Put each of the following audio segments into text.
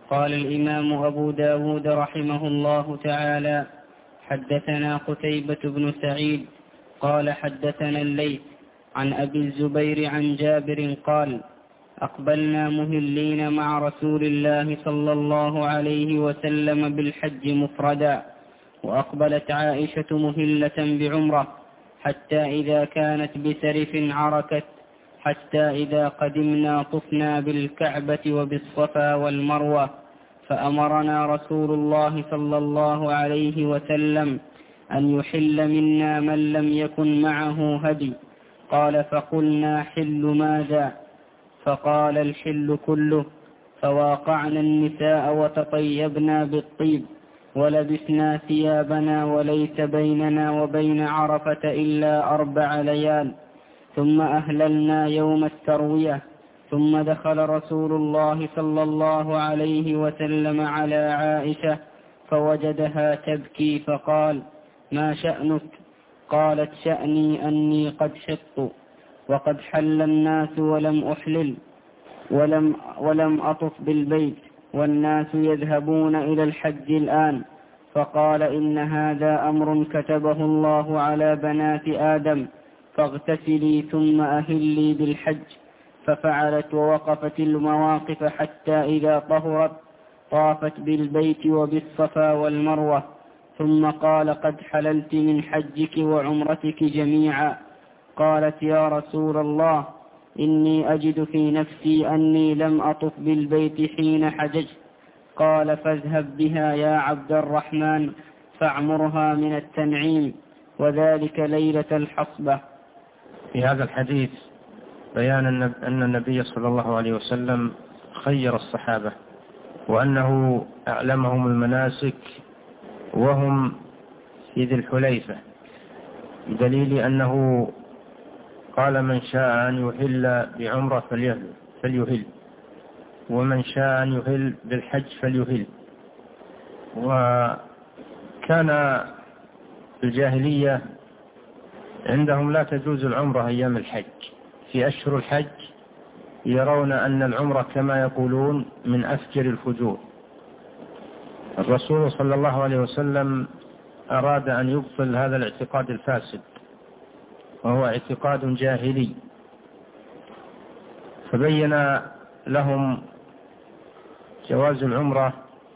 قال الإمام أبو داود رحمه الله تعالى: حدثنا قتيبة بن سعيد قال حدثنا الليث عن أبي الزبير عن جابر قال: أقبلنا مهلين مع رسول الله صلى الله عليه وسلم بالحج مفردا، وأقبلت عائشة مهلة بعمرة، حتى إذا كانت بسرف عركت، حتى إذا قدمنا طفنا بالكعبة وبالصفا والمروة، فأمرنا رسول الله صلى الله عليه وسلم أن يحل منا من لم يكن معه هدي. قال: فقلنا: حل ماذا؟ فقال: الحل كله. فواقعنا النساء وتطيبنا بالطيب ولبسنا ثيابنا، وليس بيننا وبين عرفة إلا 4 ليال، ثم أهللنا يوم التروية. ثم دخل رسول الله صلى الله عليه وسلم على عائشة فوجدها تبكي، فقال: ما شأنك؟ قالت: شأني أني قد حطت، وقد حل الناس ولم أحلل، ولم أطف بالبيت، والناس يذهبون إلى الحج الآن. فقال: إن هذا أمر كتبه الله على بنات آدم، فاغتسلي ثم أهلي بالحج. ففعلت ووقفت المواقف حتى إذا طهرت طافت بالبيت وبالصفا والمروة، ثم قال: قد حللت من حجك وعمرتك جميعا. قالت: يا رسول الله، إني أجد في نفسي أني لم أطف بالبيت حين حججت. قال: فاذهب بها يا عبد الرحمن فاعمرها من التنعيم، وذلك ليلة الحصبة. في هذا الحديث بيان أن النبي صلى الله عليه وسلم خير الصحابة، وأنه أعلمهم المناسك وهم في ذي الحليفة، بدليل أنه قال: من شاء أن يهل بعمرة فليهل، ومن شاء أن يهل بالحج فليهل. وكان الجاهلية عندهم لا تجوز العمرة أيام الحج، في أشهر الحج يرون أن العمرة كما يقولون من أفجر الفجور. الرسول صلى الله عليه وسلم أراد أن يبطل هذا الاعتقاد الفاسد، وهو اعتقاد جاهلي، فبين لهم جواز العمرة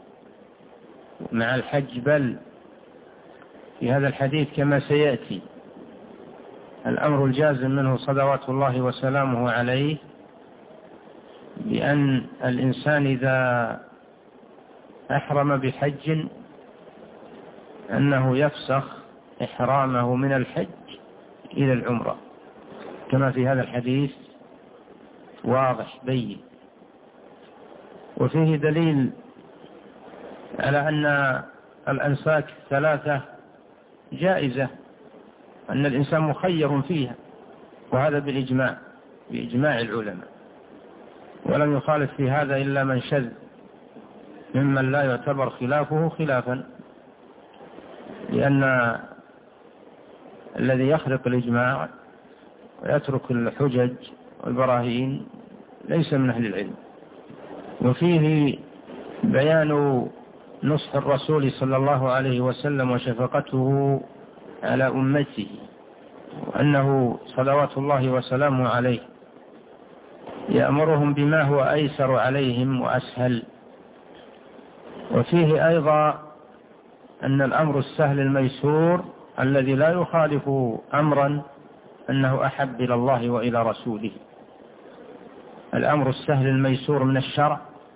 مع الحج، بل في هذا الحديث كما سيأتي الأمر الجازم منه صلوات الله وسلامه عليه بأن الإنسان إذا أحرم بحج أنه يفسخ إحرامه من الحج إلى العمرة، كما في هذا الحديث واضح بين. وفيه دليل على أن الأنساك 3 جائزة، أن الإنسان مخير فيها، وهذا بإجماع العلماء، ولم يخالف في هذا إلا من شذ ممن لا يعتبر خلافه خلافا، لأن الذي يخرق الإجماع ويترك الحجج والبراهين ليس من أهل العلم. وفيه بيان نصح الرسول صلى الله عليه وسلم وشفقته على أمته، وأنه صلوات الله وسلامه عليه يأمرهم بما هو أيسر عليهم وأسهل. وفيه أيضا أن الأمر السهل الميسور الذي لا يخالف أمرا أنه أحب إلى الله وإلى رسوله. الأمر السهل الميسور من الشرع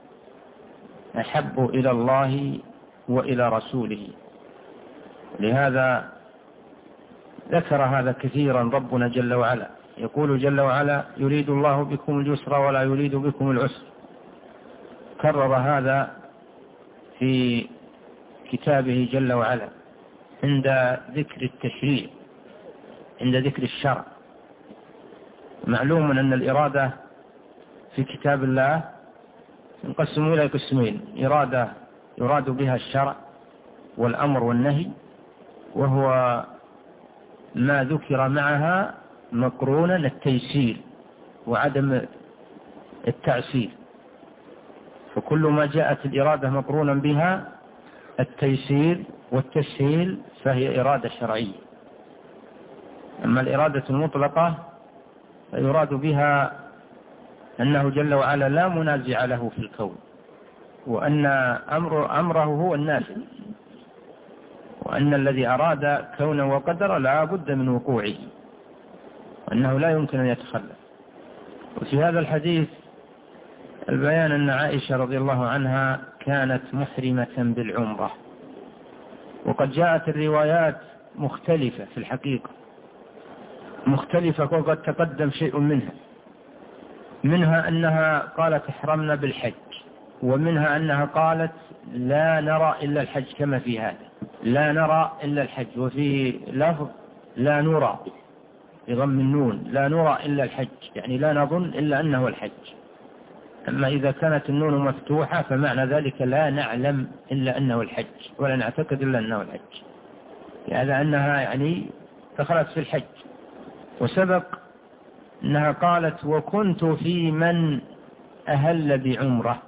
أحب إلى الله وإلى رسوله، لهذا ذكر هذا كثيرا ربنا جل وعلا، يقول جل وعلا: يريد الله بكم اليسر ولا يريد بكم العسر. كرر هذا في كتابه جل وعلا عند ذكر التشريع، عند ذكر الشرع. معلوم أن الإرادة في كتاب الله تنقسم إلى قسمين: إرادة يراد بها الشرع والأمر والنهي، وهو ما ذكر معها مقرونا التيسير وعدم التعسير. فكل ما جاءت الإرادة مقرونا بها التيسير والتسهيل فهي إرادة شرعية. أما الإرادة المطلقة فيراد بها أنه جل وعلا لا منازع له في الكون، وأن أمره هو النافذ، وأن الذي أراد كونا وقدر لا بد من وقوعه، وأنه لا يمكن أن يتخلف. وفي هذا الحديث البيان أن عائشة رضي الله عنها كانت محرمة بالعمرة، وقد جاءت الروايات مختلفة في الحقيقة، مختلفة، وقد تقدم شيء منها أنها قالت احرمنا بالحج، ومنها أنها قالت لا نرى إلا الحج، كما في هذا لا نرى إلا الحج، وفي لفظ لا نرى بضم النون، لا نرى إلا الحج، يعني لا نظن إلا أنه الحج. أما إذا كانت النون مفتوحة فمعنى ذلك لا نعلم إلا أنه الحج، ولا نعتقد إلا أنه الحج، لهذا أنها يعني دخلت في الحج. وسبق أنها قالت وكنت في من أهل بعمرة،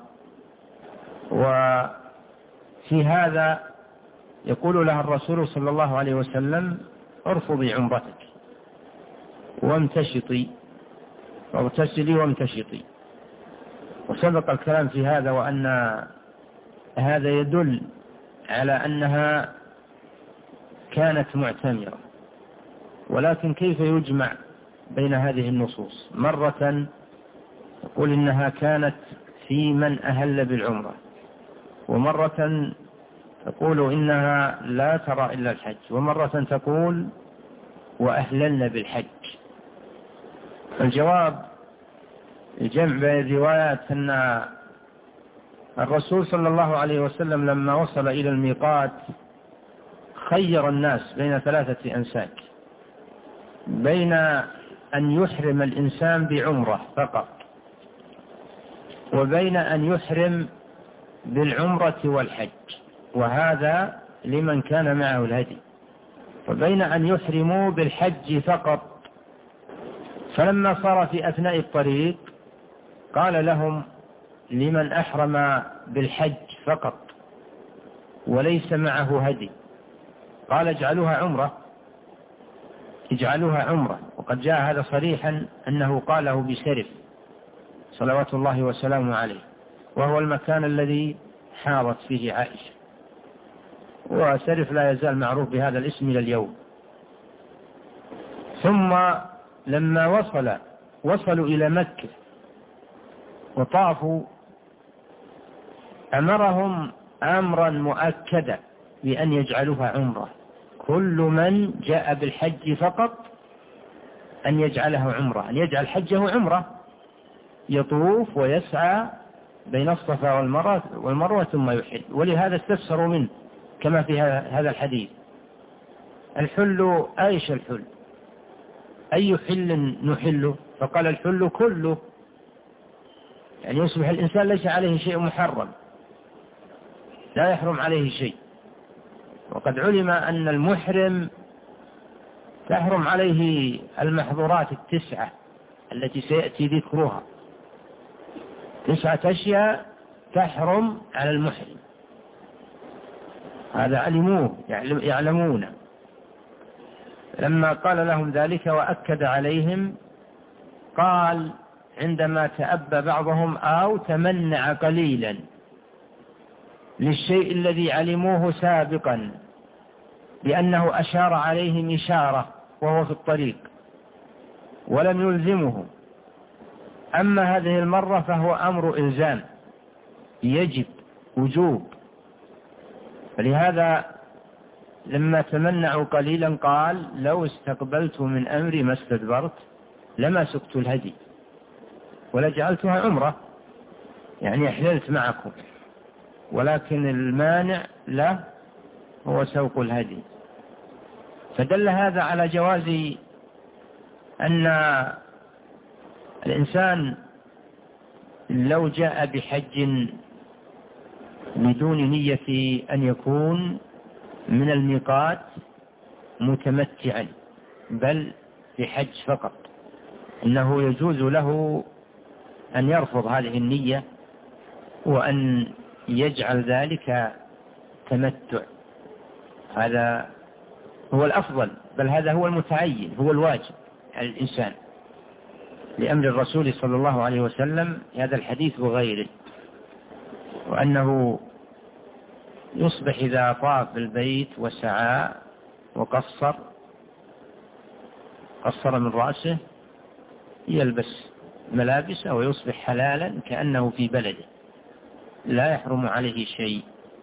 وفي هذا يقول لها الرسول صلى الله عليه وسلم ارفضي عمرتك وامتشطي، واغتسلي وامتشطي. وسبق الكلام في هذا، وأن هذا يدل على أنها كانت معتمرة. ولكن كيف يجمع بين هذه النصوص؟ مرة تقول إنها كانت في من أهل بالعمرة، ومرة تقول إنها لا ترى إلا الحج، ومرة تقول وأهللن بالحج. الجواب الجمع بين الروايات أن الرسول صلى الله عليه وسلم لما وصل إلى الميقات خير الناس بين 3 أنساك، بين أن يحرم الإنسان بعمرة فقط، وبين أن يحرم بالعمرة والحج، وهذا لمن كان معه الهدي، وبين أن يحرموا بالحج فقط. فلما صار في أثناء الطريق قال لهم لمن أحرم بالحج فقط وليس معه هدي، قال اجعلوها عمرة، اجعلوها عمرة. وقد جاء هذا صريحا أنه قاله بسرف صلوات الله وسلامه عليه، وهو المكان الذي حارت فيه عائشة، وسرف لا يزال معروف بهذا الاسم إلى اليوم. ثم لما وصلوا إلى مكة وطافوا أمرهم أمرا مؤكدا بأن يجعلوها عمرة، كل من جاء بالحج فقط أن يجعله عمرة، أن يجعل حجه عمرة، يطوف ويسعى بين الصفا والمروة ثم يحل. ولهذا استفسروا منه كما في هذا الحديث الحل أيش الحل، أي حل نحله؟ فقال الحل كله، يعني يصبح الإنسان ليس عليه شيء محرم، لا يحرم عليه شيء. وقد علم أن المحرم تحرم عليه المحظورات 9 التي سيأتي ذكرها، 9 أشياء تحرم على المحرم، هذا علموه يعلمون. لما قال لهم ذلك وأكد عليهم قال عندما تأبى بعضهم أو تمنع قليلا للشيء الذي علموه سابقا لأنه أشار عليهم إشارة وهو في الطريق ولم يلزمه، أما هذه المرة فهو أمر إلزام يجب وجوب. فلهذا لما تمنعوا قليلا قال لو استقبلت من أمري ما استدبرت لما سقت الهدي ولجعلتها عمرة، يعني أحللت معكم، ولكن المانع له هو سوق الهدي. فدل هذا على جواز أن الإنسان لو جاء بحج بدون نية أن يكون من الميقات متمتعا بل بحج فقط، إنه يجوز له أن يرفض هذه النية وأن يجعل ذلك تمتع. هذا هو الأفضل، بل هذا هو المتعين، هو الواجب على الإنسان لأمر الرسول صلى الله عليه وسلم هذا الحديث وغيره، وأنه يصبح إذا طاف بالبيت وسعى وقصر من رأسه يلبس ملابسه ويصبح حلالا كأنه في بلده لا يحرم عليه شيء.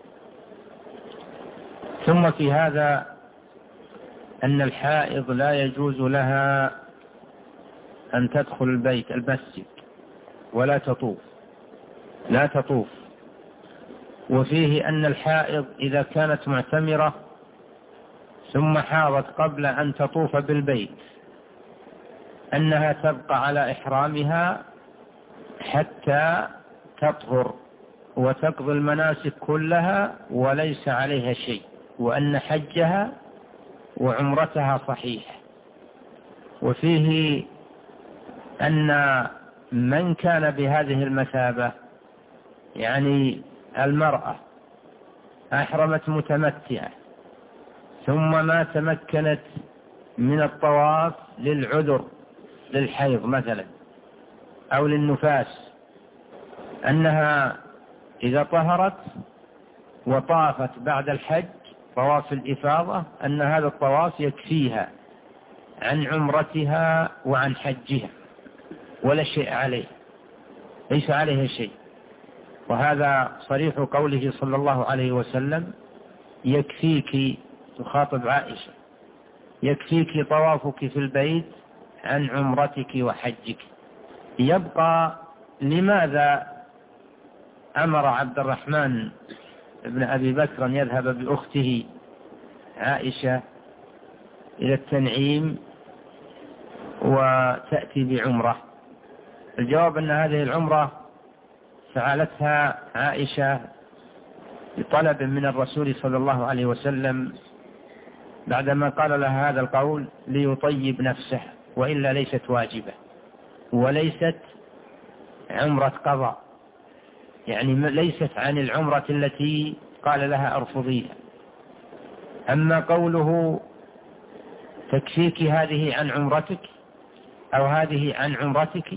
ثم في هذا أن الحائض لا يجوز لها أن تدخل البيت المسجد ولا تطوف، لا تطوف. وفيه أن الحائض إذا كانت معتمرة ثم حاضت قبل أن تطوف بالبيت أنها تبقى على إحرامها حتى تطهر وتقضي المناسك كلها وليس عليها شيء، وأن حجها وعمرتها صحيح. وفيه أن من كان بهذه المثابة، يعني المرأة أحرمت متمتعة ثم ما تمكنت من الطواف للعذر، للحيض مثلا أو للنفاس، أنها إذا طهرت وطافت بعد الحج طواف الإفاضة أن هذا الطواف يكفيها عن عمرتها وعن حجها ولا شيء عليه، ليس عليها شيء. وهذا صريح قوله صلى الله عليه وسلم: يكفيك، تخاطب عائشة، يكفيك طوافك في البيت عن عمرتك وحجك. يبقى لماذا أمر عبد الرحمن ابن أبي بكر أن يذهب بأخته عائشة إلى التنعيم وتأتي بعمرة؟ الجواب أن هذه العمرة فعلتها عائشة بطلب من الرسول صلى الله عليه وسلم بعدما قال لها هذا القول ليطيب نفسه، وإلا ليست واجبة وليست عمرة قضاء، يعني ليست عن العمرة التي قال لها أرفضيها. أما قوله تكفيك هذه عن عمرتك أو هذه عن عمرتك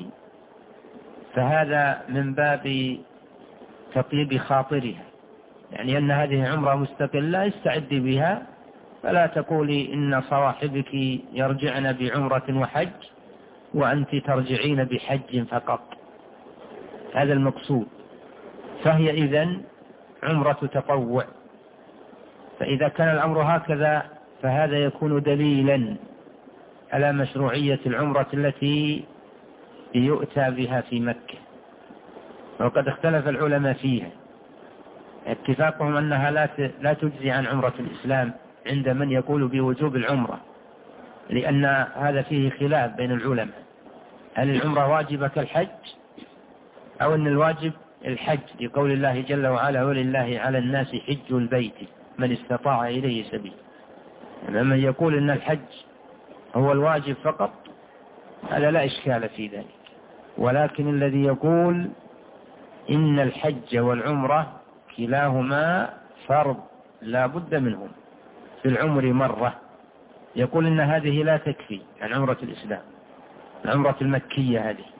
فهذا من باب تطيب خاطرها، يعني أن هذه عمرة مستقلة استعدي بها، فلا تقولي إن صواحبك يرجعن بعمرة وحج وأنت ترجعين بحج فقط، هذا المقصود. فهي إذن عمرة تطوع. فإذا كان الأمر هكذا فهذا يكون دليلا على مشروعية العمرة التي يؤتى بها في مكة. وقد اختلف العلماء فيها، اتفاقهم أنها لا تجزي عن عمرة الإسلام عند من يقول بوجوب العمرة، لأن هذا فيه خلاف بين العلماء، هل العمرة واجبة كالحج أو أن الواجب الحج، لقول الله جل وعلا: ولله على الناس حج البيت من استطاع إليه سبيل. من يقول أن الحج هو الواجب فقط هذا لا إشكال في ذلك، ولكن الذي يقول إن الحج والعمرة كلاهما فرض لا بد منهم في العمر مرة، يقول إن هذه لا تكفي عن عمرة الإسلام، العمرة المكية هذه.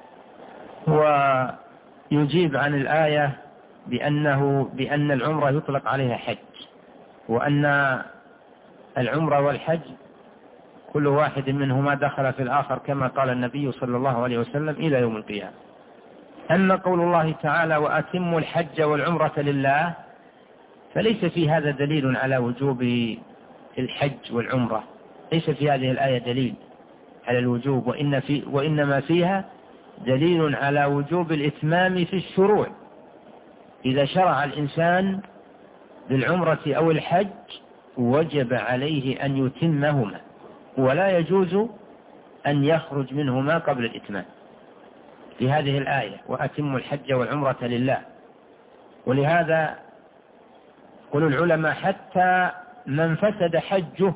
ويجيب عن الآية بأن العمرة يطلق عليها حج، وأن العمرة والحج كل واحد منهما دخل في الآخر كما قال النبي صلى الله عليه وسلم إلى يوم القيامة. أما قول الله تعالى: وأتموا الحج والعمرة لله، فليس في هذا دليل على وجوب الحج والعمرة، ليس في هذه الآية دليل على الوجوب، وإنما فيها دليل على وجوب الإتمام في الشروع. إذا شرع الإنسان بالعمرة أو الحج وجب عليه أن يتمهما، ولا يجوز أن يخرج منهما قبل الإتمام. في هذه الآية: وأتموا الحج والعمرة لله. ولهذا يقول العلماء حتى من فسد حجه،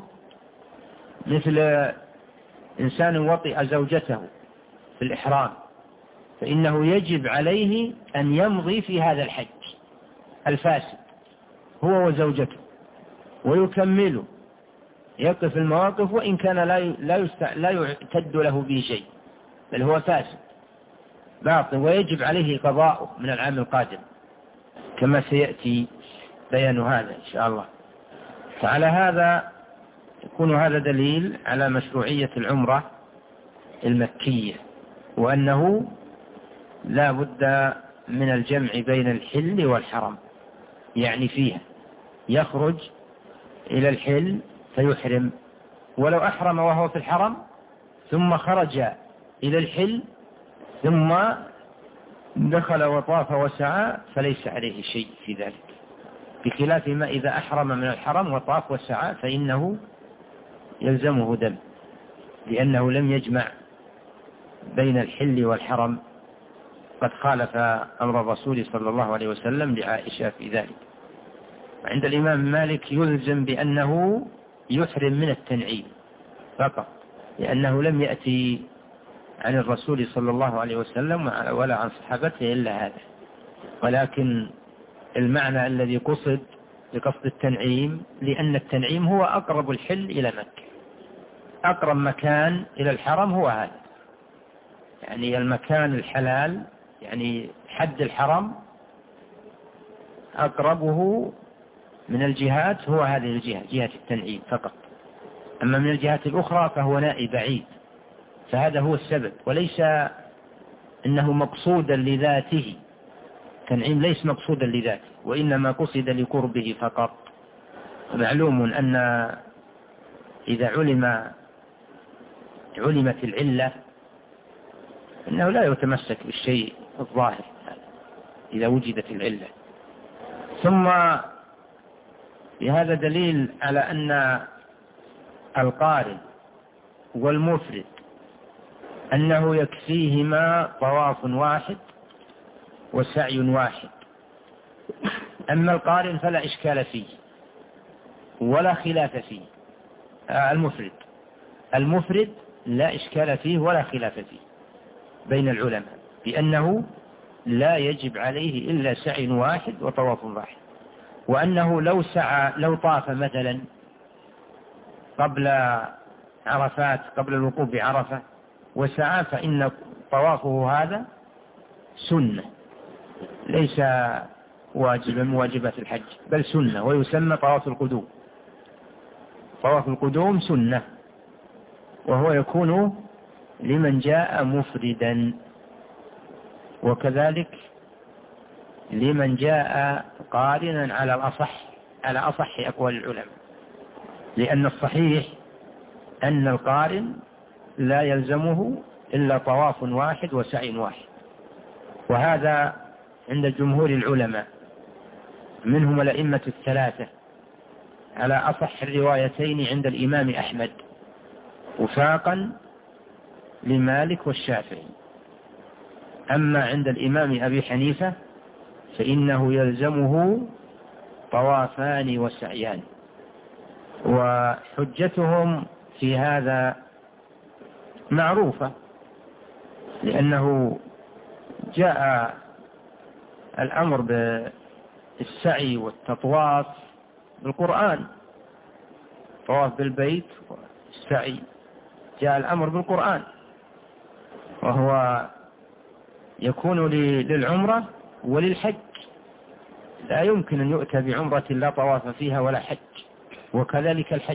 مثل إنسان وطئ زوجته في الإحرام فإنه يجب عليه أن يمضي في هذا الحج الفاسد هو وزوجته ويكمله، يقف المواقف وإن كان لا يعتد له به شيء، بل هو فاسد باطل، ويجب عليه قضاؤه من العام القادم كما سيأتي بيان هذا إن شاء الله. فعلى هذا يكون هذا دليل على مشروعية العمرة المكية، وأنه لا بد من الجمع بين الحل والحرم، يعني فيها يخرج إلى الحل فيحرم، ولو أحرم وهو في الحرم ثم خرج إلى الحل ثم دخل وطاف وسعى فليس عليه شيء في ذلك، بخلاف ما إذا أحرم من الحرم وطاف وسعى فإنه يلزمه دم، لأنه لم يجمع بين الحل والحرم، قد خالف أمر الرسول صلى الله عليه وسلم لعائشة في ذلك. عند الإمام مالك يلزم بأنه يحرم من التنعيم فقط، لأنه لم يأتي عن الرسول صلى الله عليه وسلم ولا عن صحابته إلا هذا، ولكن المعنى الذي قصد بقصد التنعيم لأن التنعيم هو أقرب الحل إلى مكة، أقرب مكان إلى الحرم هو هذا، يعني المكان الحلال، يعني حد الحرم أقربه من الجهات هو هذه الجهة، جهة التنعيم فقط، أما من الجهات الأخرى فهو نائي بعيد، فهذا هو السبب، وليس إنه مقصودا لذاته، تنعيم ليس مقصودا لذاته، وإنما قصد لقربه فقط. معلوم أن إذا علمت العلة إنه لا يتمسك بالشيء الظاهر إذا وجدت العلة. ثم بهذا دليل على أن القارن والمفرد أنه يكفيهما طواف واحد وسعي واحد، أما القارن فلا إشكال فيه ولا خلاف فيه. المفرد لا إشكال فيه ولا خلاف فيه بين العلماء، بأنه لا يجب عليه إلا سعي واحد وطواف واحد، وأنه لو طاف مثلا قبل عرفات، قبل الوقوف بعرفة وسعى، فإن طوافه هذا سنة ليس واجبا من واجبات الحج، بل سنة، ويسمى طواف القدوم. طواف القدوم سنة، وهو يكون لمن جاء مفردا، وكذلك لمن جاء قارنا على أصح أقوال العلماء، لأن الصحيح أن القارن لا يلزمه إلا طواف واحد وسعي واحد، وهذا عند جمهور العلماء منهم الأئمة الثلاثة على أصح الروايتين عند الإمام أحمد، وفاقا لمالك والشافعي. أما عند الإمام أبي حنيفة فإنه يلزمه طوافان وسعيان، وحجتهم في هذا معروفة، لأنه جاء الأمر بالسعي والتطواف بالقرآن، طواف بالبيت والسعي جاء الأمر بالقرآن، وهو يكون للعمرة وللحج، لا يمكن أن يؤتى بعمرة لا طواف فيها ولا حج، وكذلك الحج،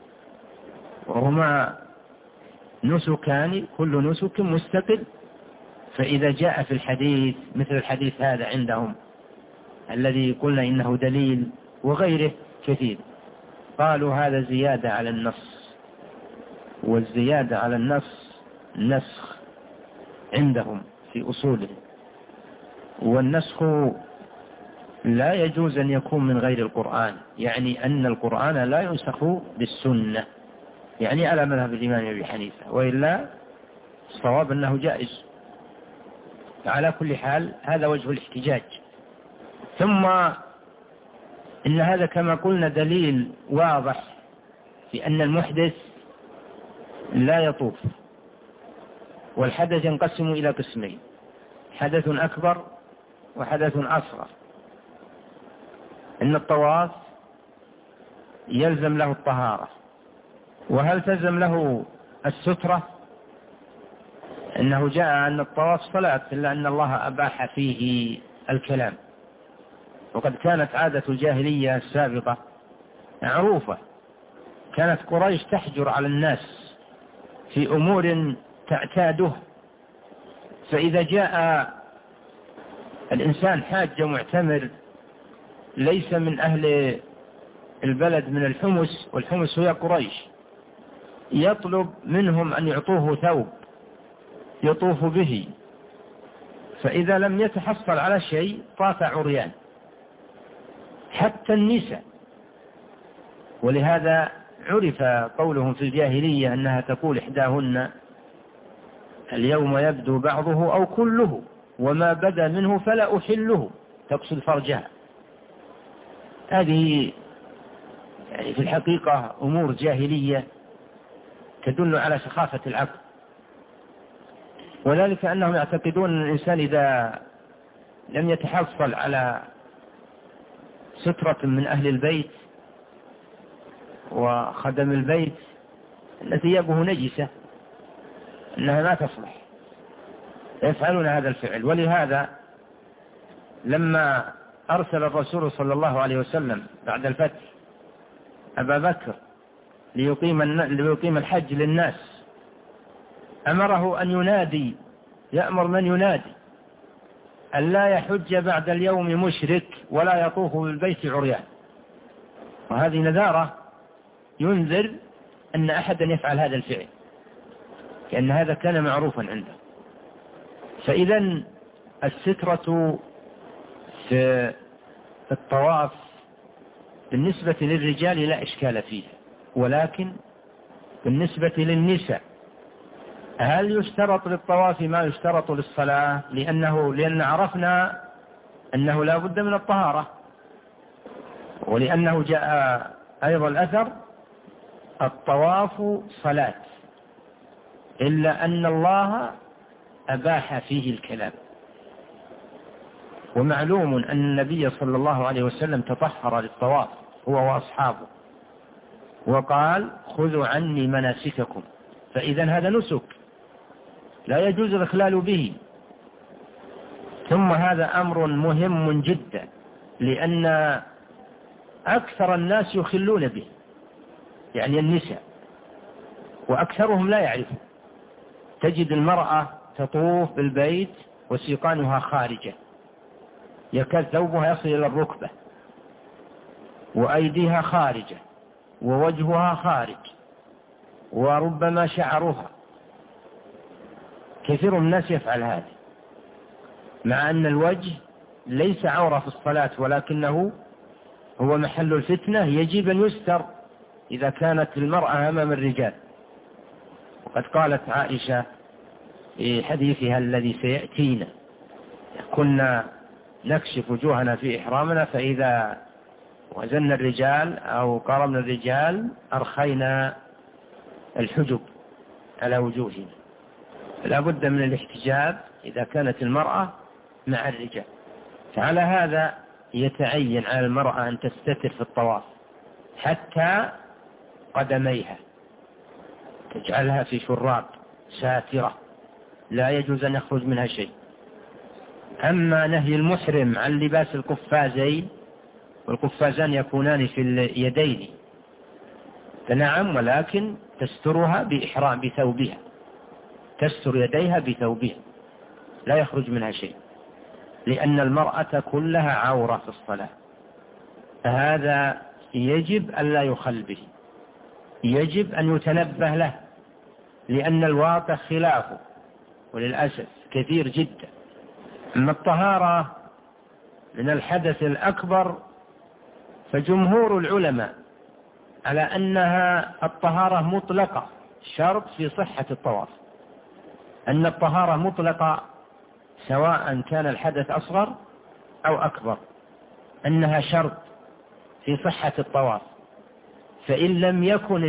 وهما نسكان كل نسك مستقل. فإذا جاء في الحديث مثل الحديث هذا عندهم الذي قلنا إنه دليل وغيره كثير، قالوا هذا زيادة على النص، والزيادة على النص نسخ عندهم في أصولهم، والنسخ لا يجوز أن يكون من غير القرآن، يعني أن القرآن لا ينسخ بالسنة، يعني على مذهب الإمام أبي حنيفة، وإلا الصواب أنه جائز. على كل حال هذا وجه الاحتجاج. ثم إن هذا كما قلنا دليل واضح في أن المحدث لا يطوف، والحدث ينقسم إلى قسمين: حدث أكبر وحدث أصغر. إن الطواف يلزم له الطهارة، وهل تلزم له السترة؟ إنه جاء أن الطواف صلاة، إلا أن الله أباح فيه الكلام. وقد كانت عادة الجاهلية السابقة معروفة، كانت قريش تحجر على الناس في أمور تعتاده، فإذا جاء الإنسان حاج معتمر ليس من أهل البلد من الحمس، والحمس هي قريش، يطلب منهم أن يعطوه ثوب يطوف به، فإذا لم يتحصل على شيء طاف عريان، حتى النساء. ولهذا عرف قولهم في الجاهلية أنها تقول إحداهن: اليوم يبدو بعضه أو كله، وما بدا منه فلا أحله، تقصد فرجها. هذه يعني في الحقيقة أمور جاهلية تدل على سخافة العقل، وذلك أنهم يعتقدون أن الإنسان إذا لم يتحصل على سترة من أهل البيت وخدم البيت أن ثيابه نجسة، أنها ما تصلح، يفعلون هذا الفعل. ولهذا لما أرسل الرسول صلى الله عليه وسلم بعد الفتح أبا بكر ليقيم الحج للناس، أمره أن ينادي، يأمر من ينادي أن لا يحج بعد اليوم مشرك ولا يطوف بالبيت عريان. وهذه نذارة ينذر أن أحدا يفعل هذا الفعل، لأن هذا كان معروفا عنده. فإذا السترة في الطواف بالنسبة للرجال لا إشكال فيه، ولكن بالنسبة للنساء هل يشترط للطواف ما يشترط للصلاة؟ لأن عرفنا أنه لا بد من الطهارة، ولأنه جاء أيضا الأثر: الطواف صلاة، إلا أن الله أباح فيه الكلام. ومعلوم أن النبي صلى الله عليه وسلم تطهر للطواف هو وأصحابه، وقال: خذوا عني مناسككم. فإذا هذا نسك لا يجوز الإخلال به. ثم هذا أمر مهم جدا، لأن أكثر الناس يخلون به، يعني النساء، وأكثرهم لا يعرفون. تجد المرأة تطوف بالبيت وسيقانها خارجة، يكاد ثوبها يصل إلى الركبة، وأيديها خارجة، ووجهها خارج، وربما شعرها. كثير من الناس يفعل هذا، مع أن الوجه ليس عورة في الصلاة، ولكنه هو محل الفتنة، يجب أن يستر إذا كانت المرأة أمام الرجال. وقد قالت عائشة في حديثها الذي سيأتينا: كنا نكشف وجوهنا في إحرامنا، فإذا وزن الرجال أو قارن الرجال أرخينا الحجب على وجوهنا. لا بد من الاحتجاب إذا كانت المرأة مع الرجال. فعلى هذا يتعين على المرأة أن تستتر في الطواف حتى قدميها، تجعلها في شراب ساترة لا يجوز أن يخرج منها شيء. أما نهي المحرم عن لباس القفازين، والقفازان يكونان في اليدين، فنعم، ولكن تسترها بإحرام بثوبها، تستر يديها بثوبها لا يخرج منها شيء، لأن المرأة كلها عورة في الصلاة. فهذا يجب أن لا يخل به، يجب أن يتنبه له، لأن الواقع خلافه وللأسف كثير جدا. أما الطهارة من الحدث الأكبر فجمهور العلماء على أنها الطهارة مطلقة، شرط في صحة الطواف، أن الطهارة مطلقة سواء كان الحدث أصغر أو أكبر، أنها شرط في صحة الطواف. فإن لم يكن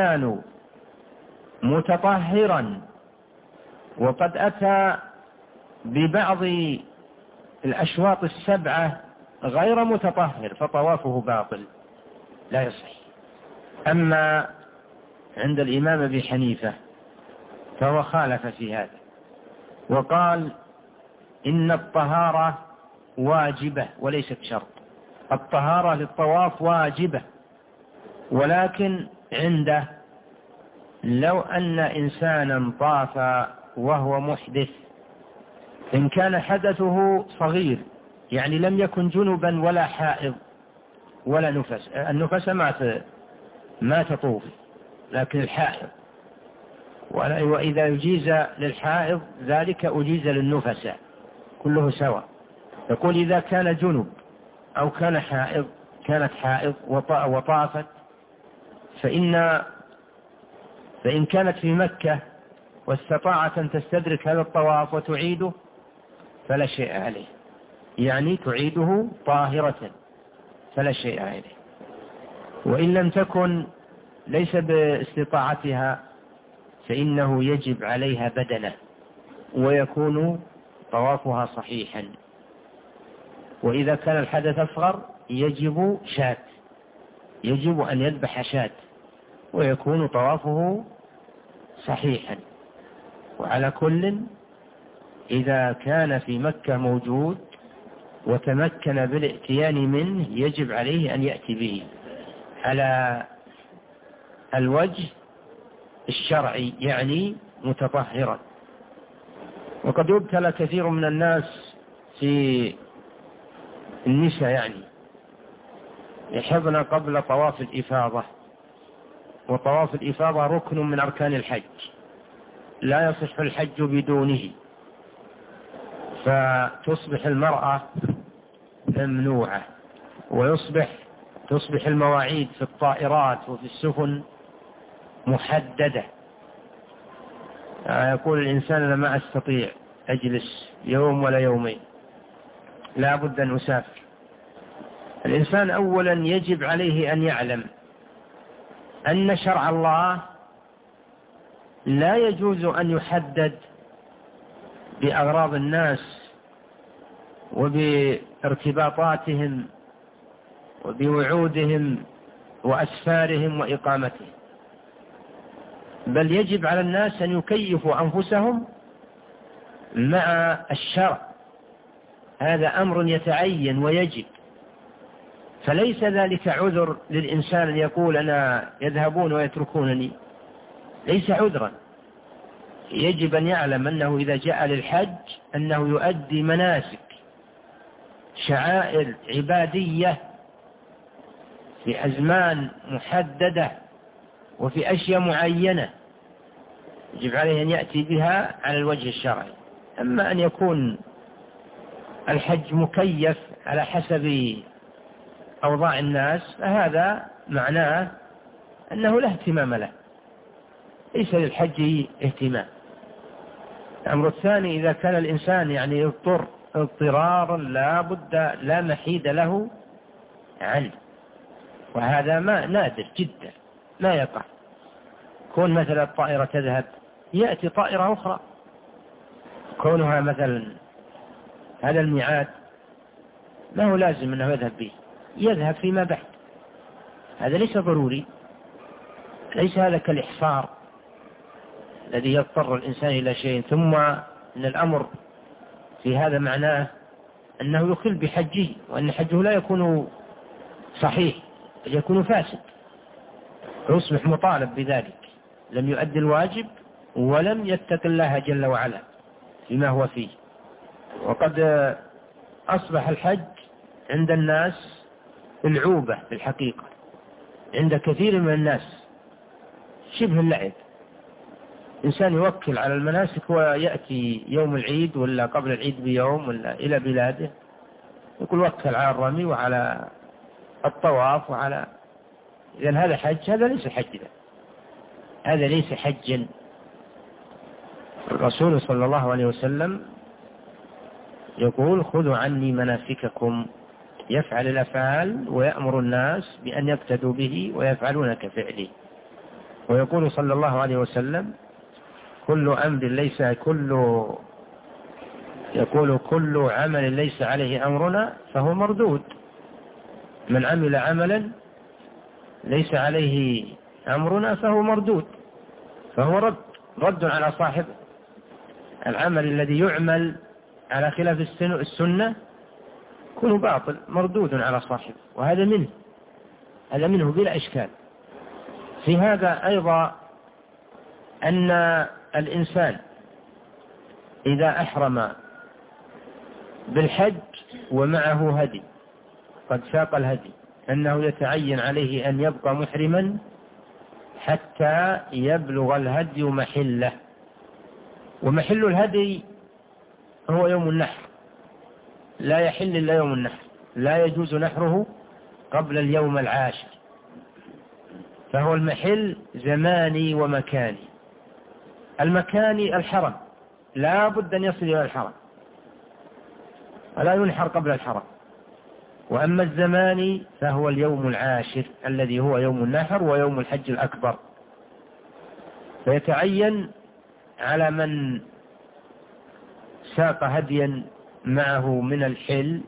الإنسان متطهرا وقد أتى ببعض الأشواط السبعة غير متطهر فطوافه باطل لا يصح. أما عند الإمام أبي حنيفة فهو خالف في هذا وقال إن الطهارة واجبة وليست شرط. الطهارة للطواف واجبة، ولكن عنده لو أن إنسانا طاف وهو محدث إن كان حدثه صغير يعني لم يكن جنبا ولا حائض ولا نفس، النفس ما تطوف لكن الحائض، وإذا أجيز للحائض ذلك أجيز للنفس كله سواء. يقول إذا كان جنب أو كانت حائض وطافت فإن كانت في مكة واستطاعت أن تستدرك هذا الطواف وتعيده فلا شيء عليه، يعني تعيده طاهرة فلا شيء عليه. وإن لم تكن ليس باستطاعتها فإنه يجب عليها بدنة ويكون طوافها صحيحا. وإذا كان الحدث أصغر يجب أن يذبح شاة ويكون طوافه صحيحا. وعلى كل إذا كان في مكة موجود وتمكن بالاتيان منه يجب عليه أن يأتي به على الوجه الشرعي يعني متطهرا. وقد يبتلى كثير من الناس في النساء يعني يحضن قبل طواف الإفاضة، وطواف الإفاضة ركن من أركان الحج لا يصح الحج بدونه، فتصبح المرأة ممنوعة تصبح المواعيد في الطائرات وفي السفن محددة. يقول الإنسان أنا ما أستطيع أجلس يوم ولا يومين لا بد أن أسافر. الإنسان أولا يجب عليه أن يعلم أن شرع الله لا يجوز أن يحدد بأغراض الناس وبارتباطاتهم وبوعودهم وأسفارهم وإقامتهم، بل يجب على الناس أن يكيفوا أنفسهم مع الشرع. هذا أمر يتعين ويجب، فليس ذلك عذر للإنسان أن يقول أنا يذهبون ويتركونني، ليس عذرا. يجب أن يعلم أنه إذا جاء للحج أنه يؤدي مناسك شعائر عبادية في أزمان محددة وفي أشياء معينة يجب عليه أن يأتي بها على الوجه الشرعي. أما أن يكون الحج مكيف على حسب أوضاع الناس فهذا معناه أنه لا اهتمام له، ليس للحج اهتمام. الأمر الثاني إذا كان الإنسان يعني يضطر اضطرارا لا محيد له عنه، وهذا ما نادر جدا لا يقع. كون مثلا الطائرة تذهب يأتي طائرة أخرى، كونها مثلا هذا الميعاد ما هو لازم أنه يذهب به، يذهب فيما بعد، هذا ليس ضروري. ليس هذا كالإحصار الذي يضطر الإنسان إلى شيء ثم أن الأمر في هذا معناه أنه يخل بحجه، وأن حجه لا يكون صحيح بل يكون فاسد، فيصبح مطالب بذلك، لم يؤدي الواجب ولم يتق الله جل وعلا فيما هو فيه. وقد أصبح الحج عند الناس العوبة في الحقيقة، عند كثير من الناس شبه اللعب. إنسان يوكل على المناسك ويأتي يوم العيد ولا قبل العيد بيوم ولا إلى بلاده يقول وكل على الرمي وعلى الطواف وعلى، إذن هذا حج؟ هذا ليس حج، هذا ليس حجا. الرسول صلى الله عليه وسلم يقول خذوا عني مناسككم، يفعل الأفعال ويأمر الناس بأن يقتدوا به ويفعلون كفعله. ويقول صلى الله عليه وسلم كل يقول كل عمل ليس عليه أمرنا فهو مردود. من عمل عملا ليس عليه أمرنا فهو مردود، فهو رد على صاحبه. العمل الذي يعمل على خلاف السنة يكون باطل مردود على صاحبه، وهذا منه بلا إشكال. في هذا أيضا أن الإنسان إذا أحرم بالحج ومعه هدي قد ساق الهدي أنه يتعين عليه أن يبقى محرما حتى يبلغ الهدي محله، ومحل الهدي هو يوم النحر، لا يحل إلا يوم النحر، لا يجوز نحره قبل اليوم العاشر، فهو المحل زماني ومكاني. المكاني الحرم، لا بد أن يصل إلى الحرم ولا ينحر قبل الحرم. وأما الزماني فهو اليوم العاشر الذي هو يوم النحر ويوم الحج الأكبر. فيتعين على من ساق هديا معه من الحل،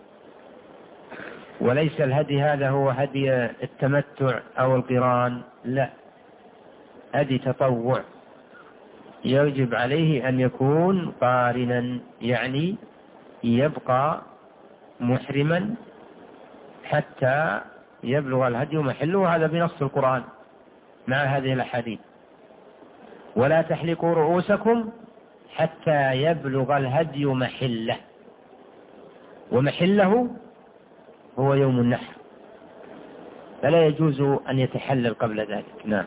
وليس الهدي هذا هو هدي التمتع أو القران، لا، هدي تطوع، يجب عليه أن يكون قارنا، يعني يبقى محرما حتى يبلغ الهدي محله، وهذا بنص القرآن مع هذه الأحاديث: ولا تحلقوا رؤوسكم حتى يبلغ الهدي محله، ومحله هو يوم النحر، فلا يجوز أن يتحلل قبل ذلك. نعم.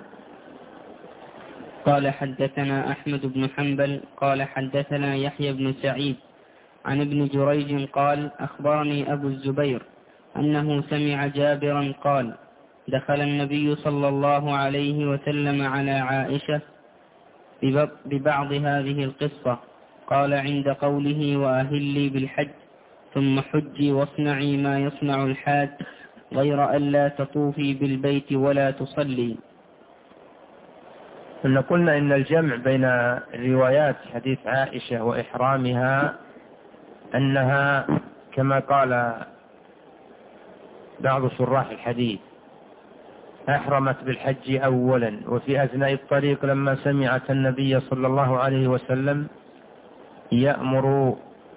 قال حدثنا أحمد بن حنبل قال حدثنا يحيى بن سعيد عن ابن جريج قال أخبرني أبو الزبير أنه سمع جابرا قال دخل النبي صلى الله عليه وسلم على عائشة ببعض هذه القصة، قال عند قوله وأهلي بالحج ثم حجي واصنعي ما يصنع الحاج غير ألا تطوفي بالبيت ولا تصلي. قلنا إن الجمع بين روايات حديث عائشة وإحرامها أنها كما قال بعض شراح الحديث أحرمت بالحج أولا، وفي أثناء الطريق لما سمعت النبي صلى الله عليه وسلم يأمر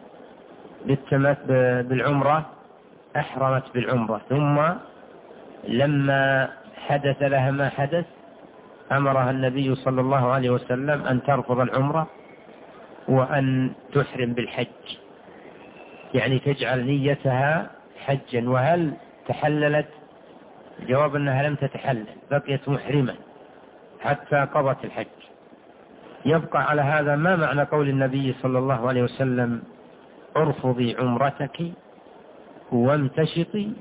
بالعمرة أحرمت بالعمرة، ثم لما حدث لها ما حدث أمرها النبي صلى الله عليه وسلم أن ترفض العمرة وأن تحرم بالحج، يعني تجعل نيتها حجا. وهل تحللت؟ الجواب أنها لم تتحلل، بقيت محرمة حتى قضت الحج. يبقى على هذا ما معنى قول النبي صلى الله عليه وسلم ارفضي عمرتك وامتشطي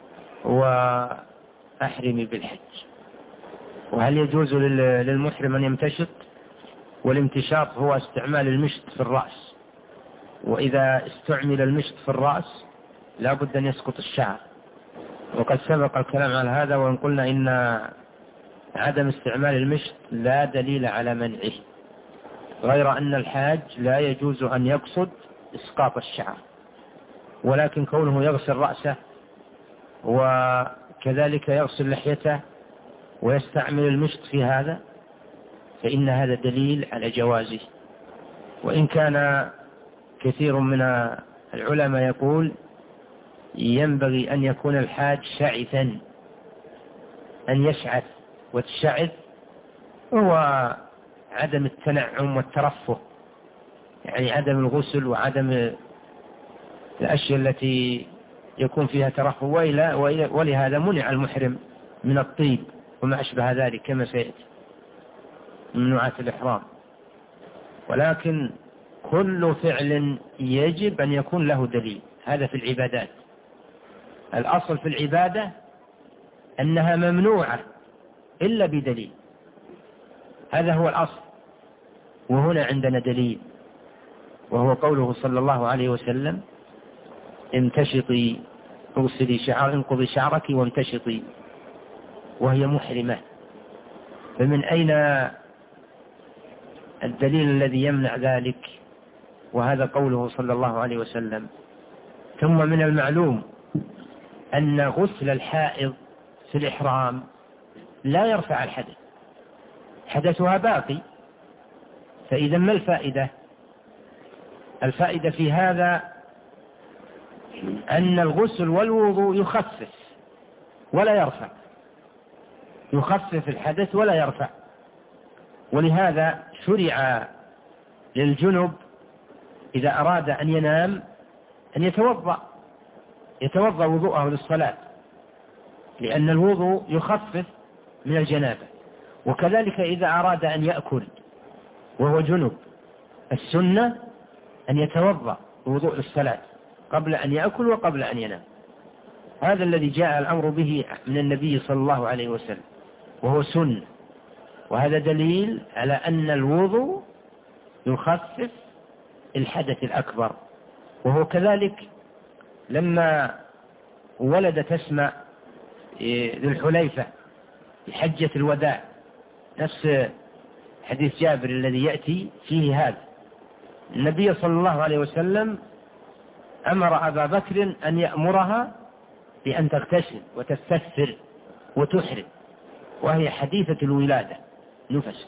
وأحرمي بالحج؟ وهل يجوز للمحرم أن يمتشط؟ والامتشاط هو استعمال المشط في الرأس، وإذا استعمل المشط في الرأس لا بد أن يسقط الشعر، وقد سبق الكلام على هذا، وإن قلنا إن عدم استعمال المشط لا دليل على منعه، غير أن الحاج لا يجوز أن يقصد إسقاط الشعر، ولكن كونه يغسل رأسه وكذلك يغسل لحيته ويستعمل المشط في هذا فإن هذا دليل على جوازه. وإن كان كثير من العلماء يقول ينبغي أن يكون الحاج شعثا، أن يشعث، والشعث هو عدم التنعم والترفه، يعني عدم الغسل وعدم الأشياء التي يكون فيها ترفه، ولهذا منع المحرم من الطيب وما أشبه ذلك كما سيأتي ممنوعات الإحرام. ولكن كل فعل يجب أن يكون له دليل، هذا في العبادات. الأصل في العبادة أنها ممنوعة إلا بدليل، هذا هو الأصل. وهنا عندنا دليل، وهو قوله صلى الله عليه وسلم امتشطي اغسلي شعر انقضي شعرك وامتشطي، وهي محرمة. فمن أين الدليل الذي يمنع ذلك؟ وهذا قوله صلى الله عليه وسلم. ثم من المعلوم أن غسل الحائض في الإحرام لا يرفع الحدث، حدثها باقي. فإذا ما الفائدة؟ الفائدة في هذا أن الغسل والوضوء يخفف ولا يرفع، يخفف الحدث ولا يرفع. ولهذا شرع للجنب إذا أراد أن ينام أن يتوضأ وضوءه للصلاة، لأن الوضوء يخفف من الجنابة. وكذلك إذا أراد أن يأكل وهو جنب، السنة أن يتوضأ وضوء للصلاة قبل أن يأكل وقبل أن ينام. هذا الذي جاء الأمر به من النبي صلى الله عليه وسلم، وهو سنة. وهذا دليل على أن الوضوء يخفف الحدث الأكبر. وهو كذلك لما ولدت أسماء ذو الحليفة بحجة الوداع، نفس حديث جابر الذي يأتي فيه هذا، النبي صلى الله عليه وسلم أمر أبا بكر أن يأمرها بأن تغتسل وتستثر وتحرم، وهي حديثة الولادة نفس.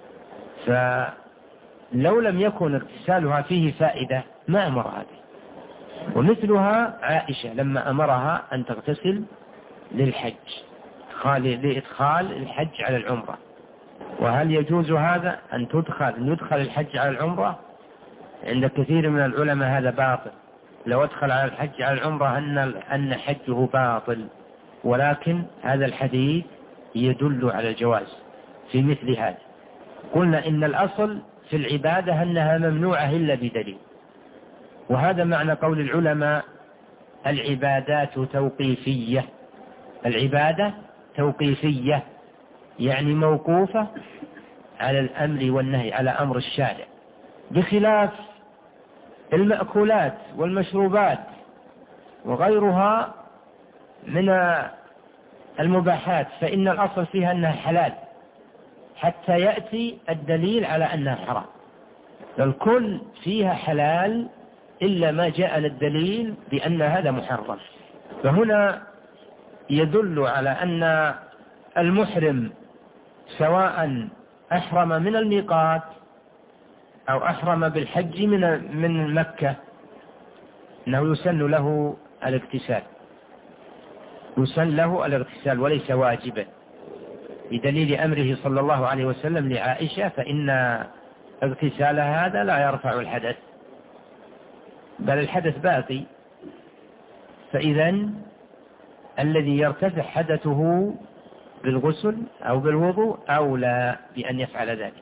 فلو لم يكن اغتسالها فيه فائدة ما أمرها به. ومثلها عائشة لما أمرها أن تغتسل للحج، لإدخال الحج على العمرة. وهل يجوز هذا أن يدخل الحج على العمرة؟ عند كثير من العلماء هذا باطل. لو أدخل على الحج على العمرة أن حجه باطل، ولكن هذا الحديث يدل على الجواز في مثل هذا. قلنا إن الأصل في العبادة أنها ممنوعة إلا بدليل، وهذا معنى قول العلماء العبادات توقيفية. العبادة توقيفية يعني موقوفة على الأمر والنهي، على أمر الشارع، بخلاف المأكولات والمشروبات وغيرها من المباحات، فإن الأصل فيها أنها حلال حتى يأتي الدليل على أنها حرام. الكل فيها حلال إلا ما جاء الدليل بأن هذا محرم. فهنا يدل على أن المحرم سواء أحرم من الميقات أو أحرم بالحج من مكة أنه يسن له الاغتسال، يسن له الاغتسال وليس واجبا، بدليل أمره صلى الله عليه وسلم لعائشة فإن اغتسال هذا لا يرفع الحدث بل الحدث باقي. فإذا الذي يرتفع حدثه بالغسل أو بالوضوء أولى بأن يفعل ذلك.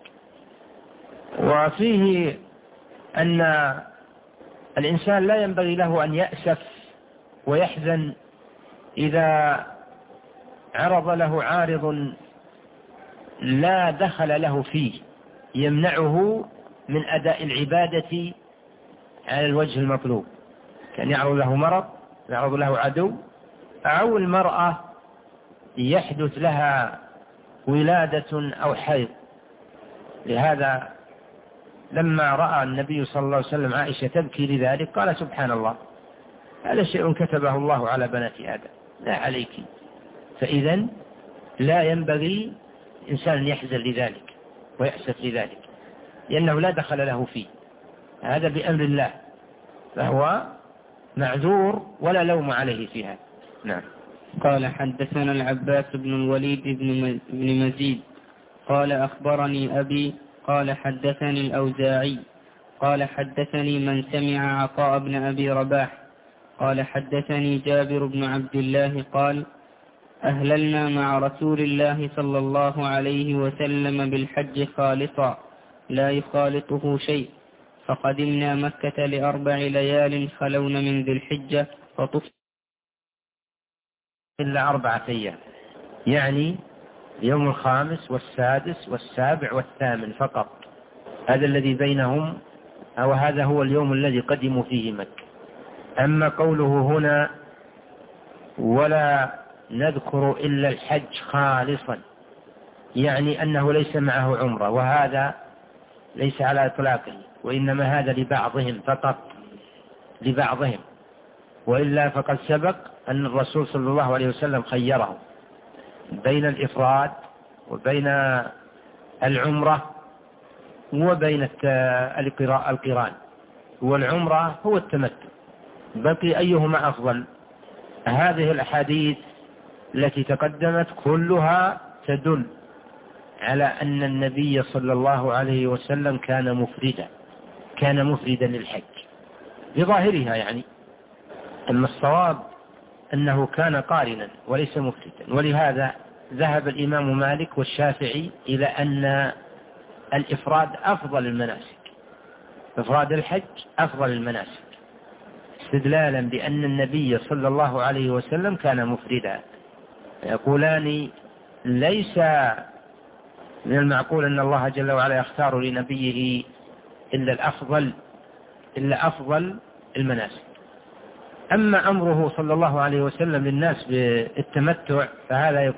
وفيه أن الإنسان لا ينبغي له أن يأسف ويحزن إذا عرض له عارض لا دخل له فيه يمنعه من أداء العبادة على الوجه المطلوب، كان يعرض له مرض، يعرض له عدو، أو المرأة يحدث لها ولادة أو حيض. لهذا لما رأى النبي صلى الله عليه وسلم عائشة تبكي لذلك قال سبحان الله، هذا شيء كتبه الله على بنات آدم لا عليك. فإذا لا ينبغي إنسان يحزن لذلك ويأسف لذلك لأنه لا دخل له فيه، هذا بأمر الله، فهو معذور ولا لوم عليه في هذا. نعم. قال حدثنا العباس بن الوليد بن مزيد قال أخبرني أبي قال حدثني الأوزاعي قال حدثني من سمع عطاء بن أبي رباح قال حدثني جابر بن عبد الله قال أهللنا مع رسول الله صلى الله عليه وسلم بالحج خالصا لا يخالطه شيء، فقدمنا مكة ل4 ليال خلون من ذي الحجة فطفت إلا 4 أيام، يعني يوم 5 والسادس والسابع والثامن فقط، هذا الذي بينهم، أو هذا هو اليوم الذي قدموا فيه مكة. أما قوله هنا ولا نذكر إلا الحج خالصا، يعني أنه ليس معه عمرة، وهذا ليس على إطلاقه، وإنما هذا لبعضهم فقط، لبعضهم، وإلا فقد سبق أن الرسول صلى الله عليه وسلم خيره بين الإفراد وبين العمرة وبين القران، والعمرة هو التمتع، بقي أيهما أفضل. هذه الأحاديث التي تقدمت كلها تدل على أن النبي صلى الله عليه وسلم كان مفردا للحج بظاهرها يعني، أما الصواب أنه كان قارنا وليس مفردا. ولهذا ذهب الإمام مالك والشافعي إلى أن الإفراد أفضل المناسك، إفراد الحج أفضل المناسك، استدلالا بأن النبي صلى الله عليه وسلم كان مفردا. يقولان ليس من المعقول أن الله جل وعلا يختار لنبيه إلا أفضل المناسك. أما أمره صلى الله عليه وسلم للناس بالتمتع فهذا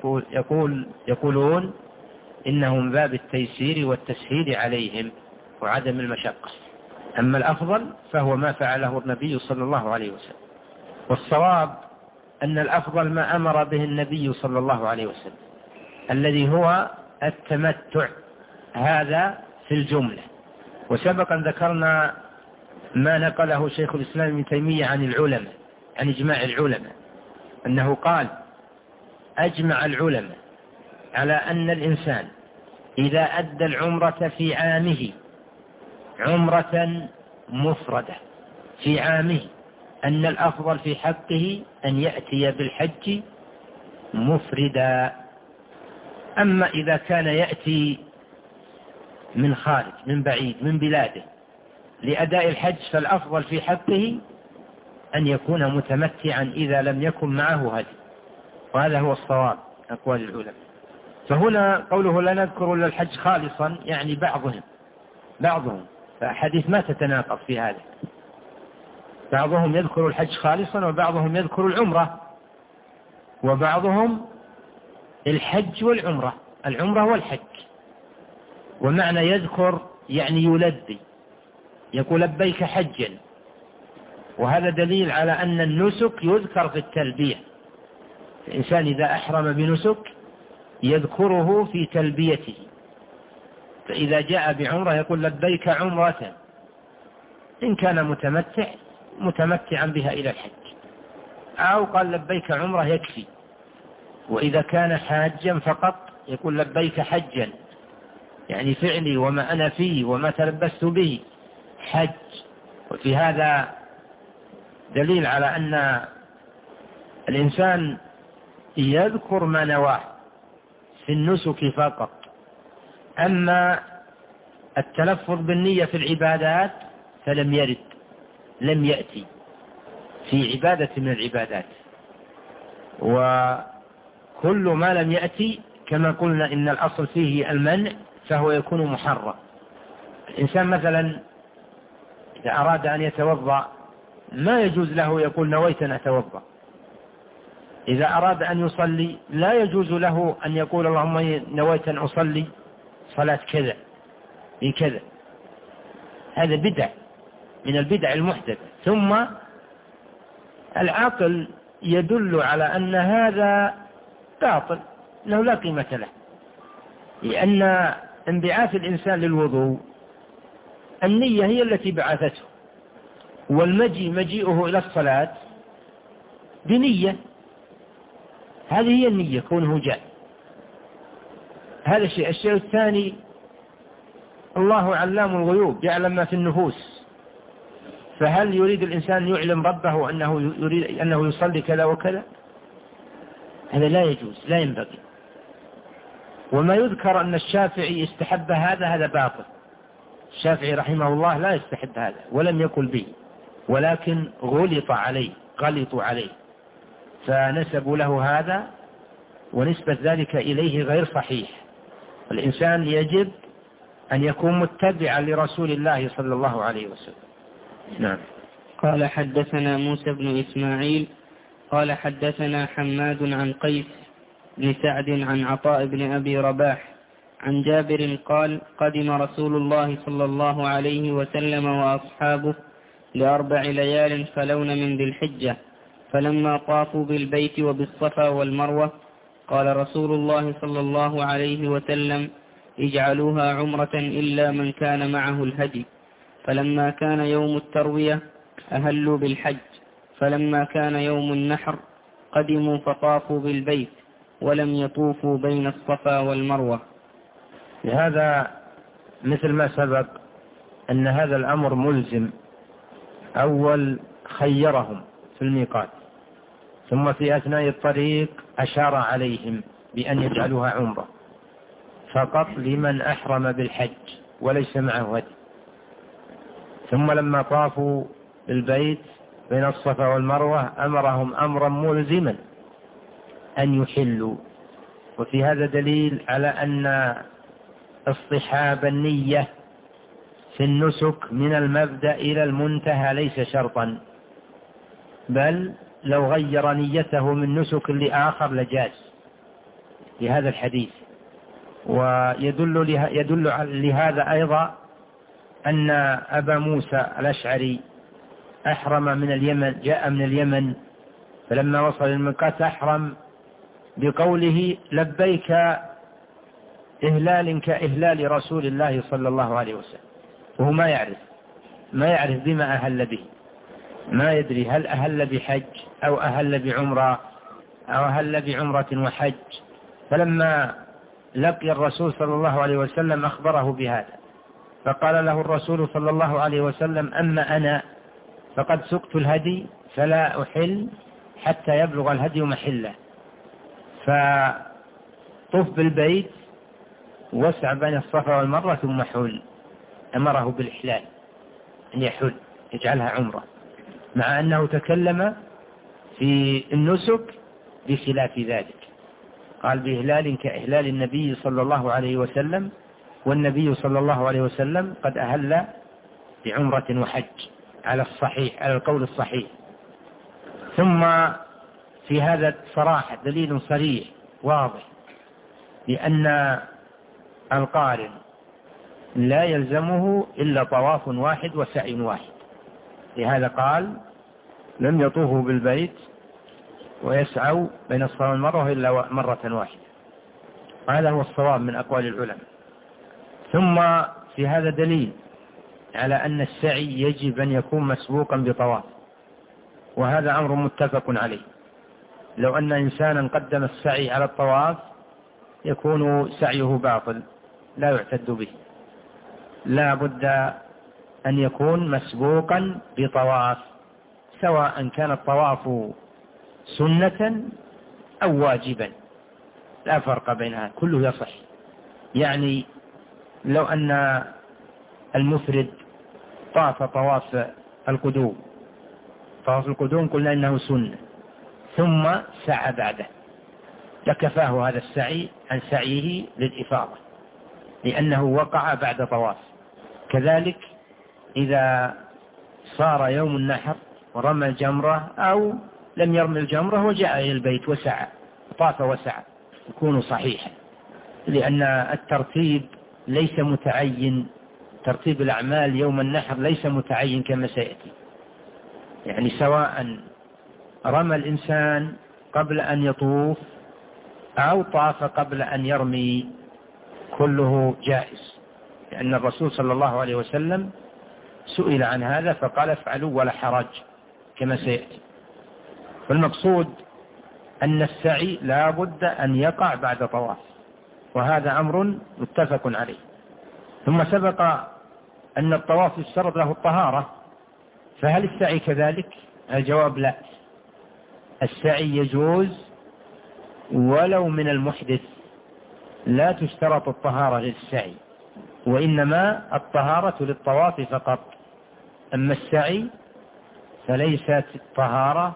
يقولون إنه من باب التيسير والتسهيل عليهم وعدم المشقة. أما الأفضل فهو ما فعله النبي صلى الله عليه وسلم، والصواب أن الأفضل ما أمر به النبي صلى الله عليه وسلم الذي هو التمتع، هذا في الجملة. وسبقا ذكرنا ما نقله شيخ الإسلام ابن تيمية عن العلماء، عن إجماع العلماء، أنه قال: أجمع العلماء على أن الإنسان إذا أدى العمرة في عامه عمرة مفردة في عامه أن الأفضل في حقه أن يأتي بالحج مفردا. أما إذا كان يأتي من خارج، من بعيد، من بلاده لأداء الحج فالأفضل في حقه أن يكون متمتعا إذا لم يكن معه هدي، وهذا هو الصواب أقوال العلماء. فهنا قوله لا نذكر إلا الحج خالصا يعني بعضهم، فحديث ما تتناقض في هذا، بعضهم يذكر الحج خالصا وبعضهم يذكر العمرة، وبعضهم الحج والعمرة، العمرة والحج. ومعنى يذكر يعني يلبي، يقول لبيك حجا، وهذا دليل على أن النسك يذكر في التلبية. الإنسان إذا أحرم بنسك يذكره في تلبيته، فإذا جاء بعمرة يقول لبيك عمرة، إن كان متمتعا بها إلى الحج، أو قال لبيك عمرة يكفي. وإذا كان حاجا فقط يقول لبيك حجا، يعني فعلي وما أنا فيه وما تلبست به حج. وفي هذا دليل على أن الإنسان يذكر ما نواه في النسك فقط. أما التلفظ بالنية في العبادات فلم يرد، لم يأتي في عبادة من العبادات. وكل ما لم يأتي كما قلنا إن الأصل فيه المنع فهو يكون محرم. الإنسان مثلا إذا أراد أن يتوضأ ما يجوز له يقول نويت أن أتوضأ. إذا أراد أن يصلي لا يجوز له أن يقول اللهم نويت أن أصلي صلاة كذا بكذا، هذا بدع من البدع المحدثة. ثم العقل يدل على أن هذا باطل، أنه لا قيمة له، لأن انبعاث الإنسان للوضوء النية هي التي بعثته، مجيئه إلى الصلاة بنية، هذه هي النية كونه جاء. هذا الشيء الثاني الله علام الغيوب يعلم ما في النفوس، فهل يريد الإنسان يعلم ربه أنه يريد أنه يصلي كذا وكذا؟ هذا لا يجوز، لا ينبغي. وما يذكر أن الشافعي استحب هذا باطل. الشافعي رحمه الله لا يستحب هذا ولم يقل به، ولكن غلطوا عليه فنسبوا له هذا، ونسبة ذلك إليه غير صحيح. الإنسان يجب أن يكون متبعا لرسول الله صلى الله عليه وسلم. نعم. قال حدثنا موسى بن إسماعيل قال حدثنا حماد عن قيس بن سعد عن عطاء بن أبي رباح عن جابر قال قدم رسول الله صلى الله عليه وسلم وأصحابه ل4 ليال فلون من ذي الحجة، فلما طافوا بالبيت وبالصفا والمروة قال رسول الله صلى الله عليه وسلم اجعلوها عمرة إلا من كان معه الهدي. فلما كان يوم التروية أهلوا بالحج، فلما كان يوم النحر قدموا فطافوا بالبيت ولم يطوفوا بين الصفا والمروة. لهذا مثل ما سبق أن هذا الأمر ملزم. أول خيرهم في الميقات، ثم في أثناء الطريق أشار عليهم بأن يجعلوها عمرة فقط لمن أحرم بالحج وليس معه هدي. ثم لما طافوا البيت بين الصفا والمروة أمرهم أمرا ملزما أن يحلوا. وفي هذا دليل على أن اصطحاب النية في النسك من المبدأ إلى المنتهى ليس شرطا، بل لو غير نيته من نسك لآخر لجاز لهذا الحديث. ويدل لهذا أيضا أن أبا موسى الأشعري أحرم من اليمن، جاء من اليمن، فلما وصل الميقات أحرم بقوله لبيك إهلال كإهلال رسول الله صلى الله عليه وسلم، وهو ما يعرف بما أهل به، ما يدري هل أهل بحج أو أهل بعمرة أو أهل بعمرة وحج. فلما لقي الرسول صلى الله عليه وسلم أخبره بهذا، فقال له الرسول صلى الله عليه وسلم أما أنا فقد سقت الهدي فلا أحل حتى يبلغ الهدي محله، فطف بالبيت واسع بين الصفا والمروة ثم حل. أمره بالإحلال أن يحل يجعلها عمرة، مع أنه تكلم في النسك بخلاف ذلك، قال بإهلال كإهلال النبي صلى الله عليه وسلم، والنبي صلى الله عليه وسلم قد أهل بعمرة وحج على الصحيح، على القول الصحيح. ثم في هذا صراحة دليل صريح واضح لأن القارن لا يلزمه إلا طواف واحد وسعي واحد، لهذا قال لم يطوفوا بالبيت ويسعوا بين الصفا والمروة إلا مرة واحدة. هذا هو الصواب من أقوال العلماء. ثم في هذا دليل على أن السعي يجب أن يكون مسبوقا بطواف، وهذا أمر متفق عليه. لو أن إنسانا قدم السعي على الطواف يكون سعيه باطل لا يعتد به، لا بد أن يكون مسبوقا بطواف، سواء كان الطواف سنة أو واجبا لا فرق بينها، كله يصح. يعني لو أن المفرد طاف طواف القدوم، طواف القدوم قلنا إنه سنة، ثم سعى بعده لكفاه هذا السعي عن سعيه للإفاضة لأنه وقع بعد طواف. كذلك إذا صار يوم النحر ورمى الجمرة أو لم يرمي الجمرة وجاء إلى البيت وسعى، طاف وسعى، يكون صحيحا، لأن الترتيب ليس متعين، ترتيب الأعمال يوم النحر ليس متعين كما سيأتي. يعني سواء رمى الإنسان قبل أن يطوف أو طاف قبل أن يرمي كله جائز، لأن الرسول صلى الله عليه وسلم سئل عن هذا فقال افعلوا ولا حرج كما سيأتي. والمقصود أن السعي لا بد أن يقع بعد طواف، وهذا أمر متفق عليه. ثم سبق أن الطواف يشترط له الطهارة، فهل السعي كذلك؟ الجواب لا، السعي يجوز ولو من المحدث، لا تشترط الطهارة للسعي، وإنما الطهارة للطواف فقط. أما السعي فليست الطهارة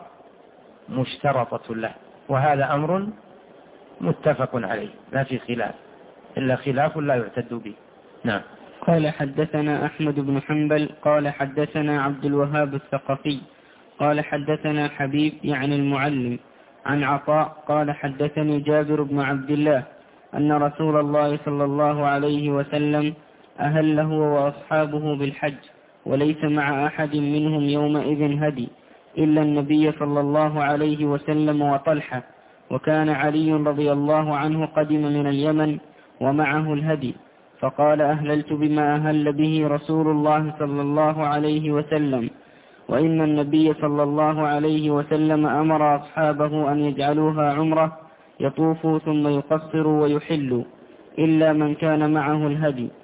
مشترطة له، وهذا أمر متفق عليه ما في خلاف، إلا خلاف لا يعتد به. نعم. قال حدثنا أحمد بن حنبل قال حدثنا عبد الوهاب الثقفي قال حدثنا حبيب يعني المعلم عن عطاء قال حدثني جابر بن عبد الله أن رسول الله صلى الله عليه وسلم أهل هو وأصحابه بالحج، وليس مع أحد منهم يومئذ هدي إلا النبي صلى الله عليه وسلم وطلحة، وكان علي رضي الله عنه قدم من اليمن ومعه الهدي، فقال أهللت بما أهل به رسول الله صلى الله عليه وسلم، وإن النبي صلى الله عليه وسلم أمر أصحابه أن يجعلوها عمرة، يطوفوا ثم يقصروا ويحلوا إلا من كان معه الهدي،